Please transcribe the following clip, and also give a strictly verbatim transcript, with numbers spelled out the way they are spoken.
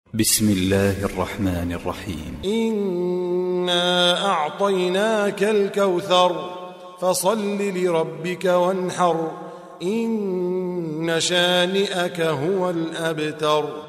بسم الله الرحمن الرحيم. إنا أعطيناك الكوثر فصل لربك وانحر إن شانئك هو الأبتر.